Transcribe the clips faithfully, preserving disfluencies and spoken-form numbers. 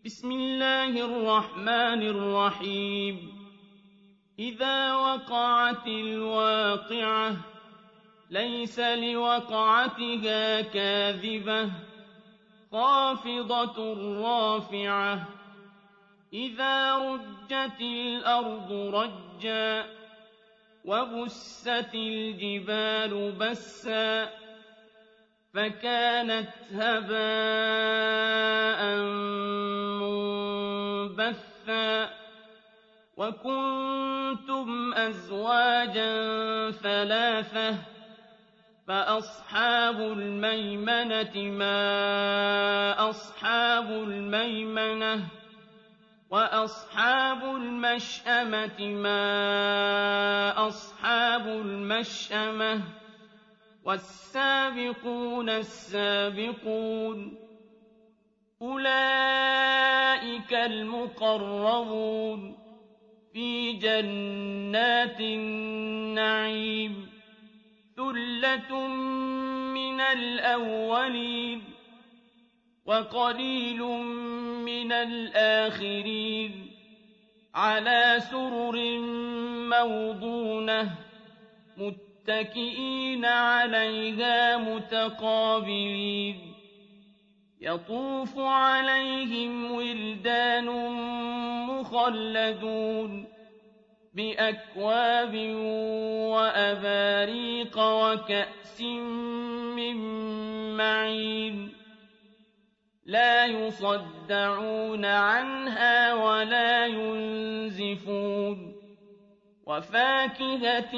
بسم الله الرحمن الرحيم إذا وقعت الواقعة ليس لوقعتها كاذبة خافضة رافعة إذا رجت الأرض رجا وبست الجبال بسا فكانت هباء منبثا وكنتم أزواجا ثلاثة فأصحاب الميمنة ما أصحاب الميمنة وأصحاب المشأمة ما أصحاب المشأمة والسابقون السابقون أولئك المقربون في جنات النعيم ثلة من الأولين وقليل من الآخرين على سرر موضونة متكئين عليها متقابلين يطوف عليهم ولدان مخلدون بأكواب وأباريق وكأس من معين لا يصدعون عنها ولا ينزفون وفاكهة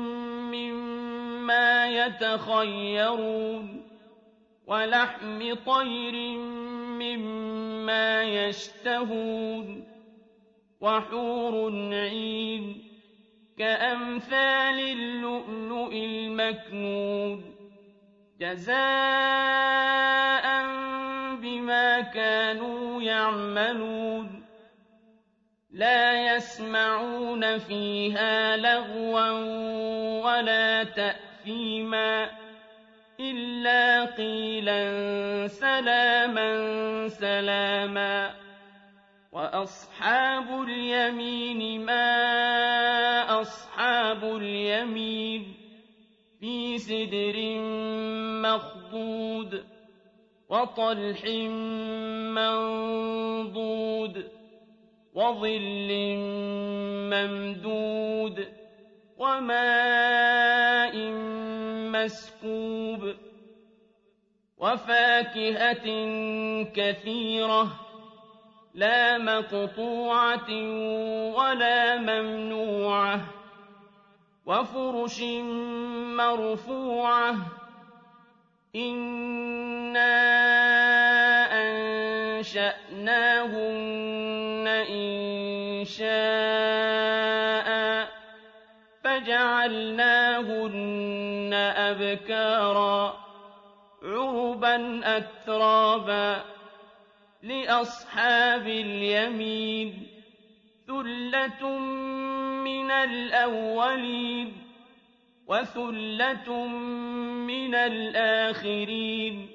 مما يتخيرون ولحم طير مما يشتهون وحور عين كأمثال اللؤلؤ المكنون جزاء بما كانوا يعملون لا يسمعون فيها لغوا ولا تأثيما إلا قيلا سلاما سلاما وأصحاب اليمين ما أصحاب اليمين في سدر مخضود وطلح منضود وظل ممدود وماء مسكوب وفاكهة كثيرة لا مقطوعة ولا ممنوعة وفرش مرفوعة إنا أنشأناهن إنشاء فجعلناهن أبكارا عربا أترابا لأصحاب اليمين ثلة من الأولين وثلة من الآخرين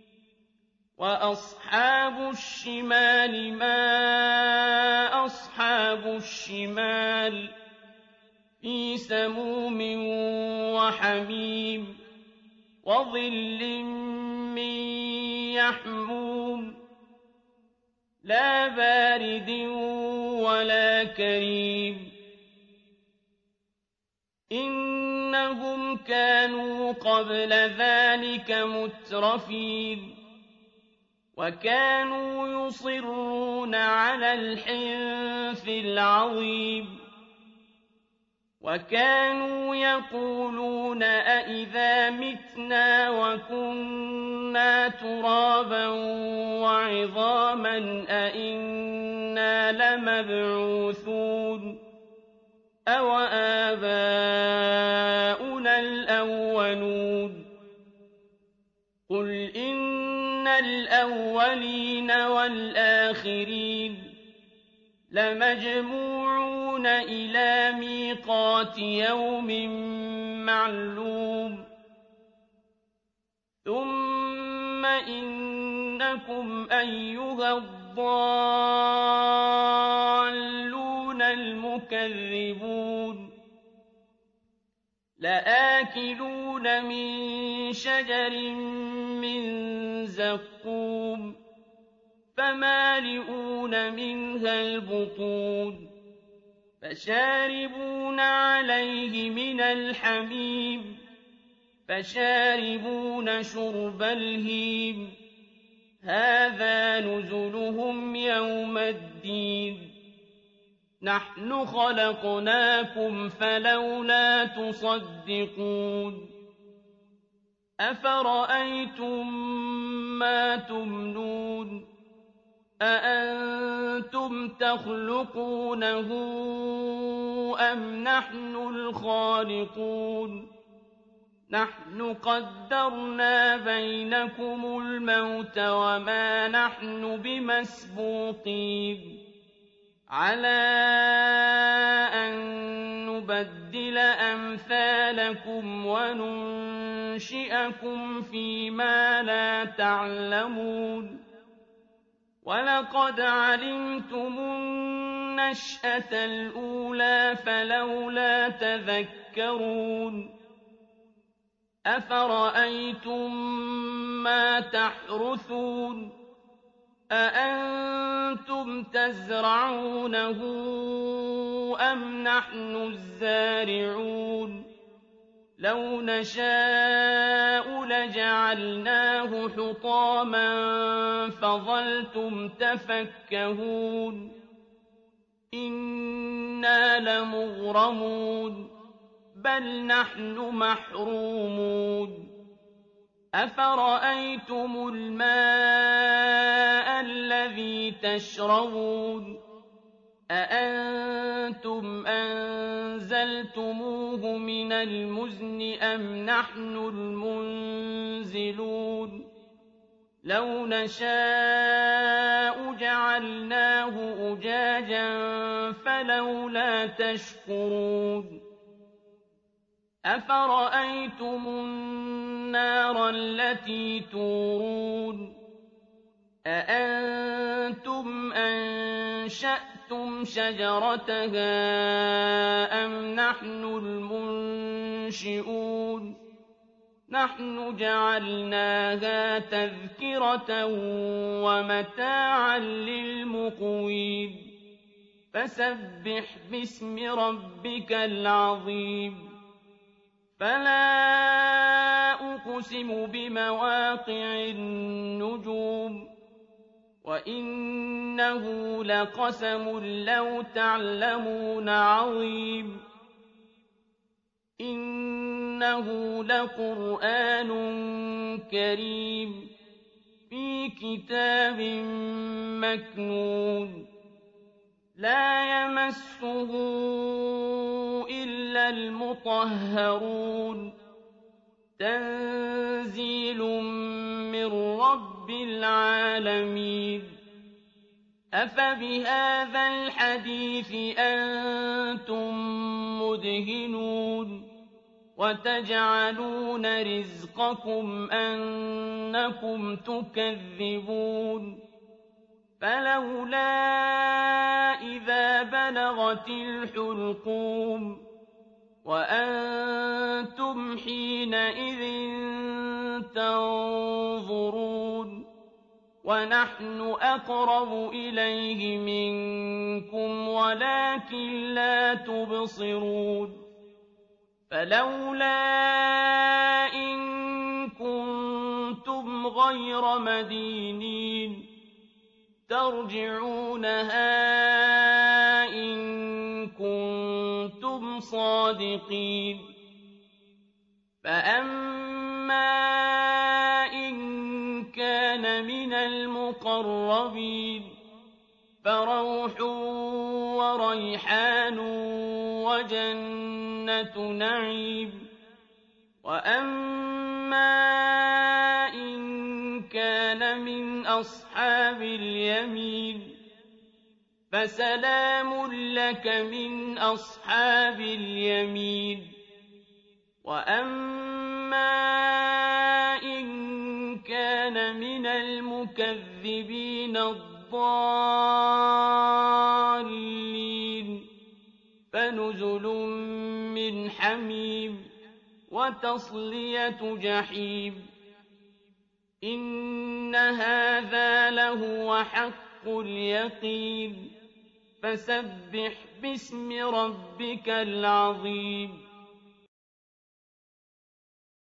وأصحاب الشمال ما أصحاب الشمال في سموم وحميم وظل من يحموم لا بارد ولا كريم إنهم كانوا قبل ذلك مترفين وكانوا يصرون على الحنث العظيم وكانوا يقولون أئذا متنا وكنا ترابا وعظاما أئنا لمبعوثون أو آباؤنا الأولون قل إن الأولين والآخرين لمجموعون إلى ميقات يوم معلوم ثم إنكم أيها الضالون المكذبون لآكلون من شجر من زقوم فمالئون منها البطون فشاربون عليه من الحميم فشاربون شرب الهيم هذا نزلهم يوم الدين نحن خلقناكم فلولا تصدقون أفرأيتم ما تمنون أأنتم تخلقونه أم نحن الخالقون نحن قدرنا بينكم الموت وما نحن بمسبوقين على أن نبدل أمثالكم وننشئكم فيما لا تعلمون ولقد علمتم النشأة الأولى فلولا تذكرون أفرأيتم ما تحرثون أأنتم تزرعونه أم نحن الزارعون لو نشاء لجعلناه حطاما فظلتم تفكهون إنا لمغرمون بل نحن محرومون أفرأيتم الماء الذي تشربون أأنتم أنزلتموه من المزن أم نحن المنزلون لو نشاء جعلناه أجاجا فلولا تشكرون أفرأيتم النار التي تورون أأنتم أنشأتم شجرتها أم نحن المنشئون نحن جعلناها تذكرة ومتاعا للمقوين فسبح باسم ربك العظيم فلا أقسم بمواقع النجوم وإنه لقسم لو تعلمون عظيم إنه لقرآن كريم في كتاب مكنون لا يمسه إلا المطهرون تنزيل من رب العالمين أفبهذا الحديث أنتم مدهنون وتجعلون رزقكم أنكم تكذبون فلولا إذا بلغت الحلقوم وأنتم حينئذ تنظرون ونحن أقرب إليه منكم ولكن لا تبصرون فلولا إن كنتم غير مدينين ترجعونها إن كنتم صادقين فأما إن كان من المقربين فروح وريحان وجنة نعيم وأما إن كان من أصحاب اليمين فسلام لك من أصحاب اليمين وأما إن كان من المكذبين الضالين الضالين فنزل من حميم وتصلية جحيم إن هذا لهو حق اليقين فسبح باسم ربك العظيم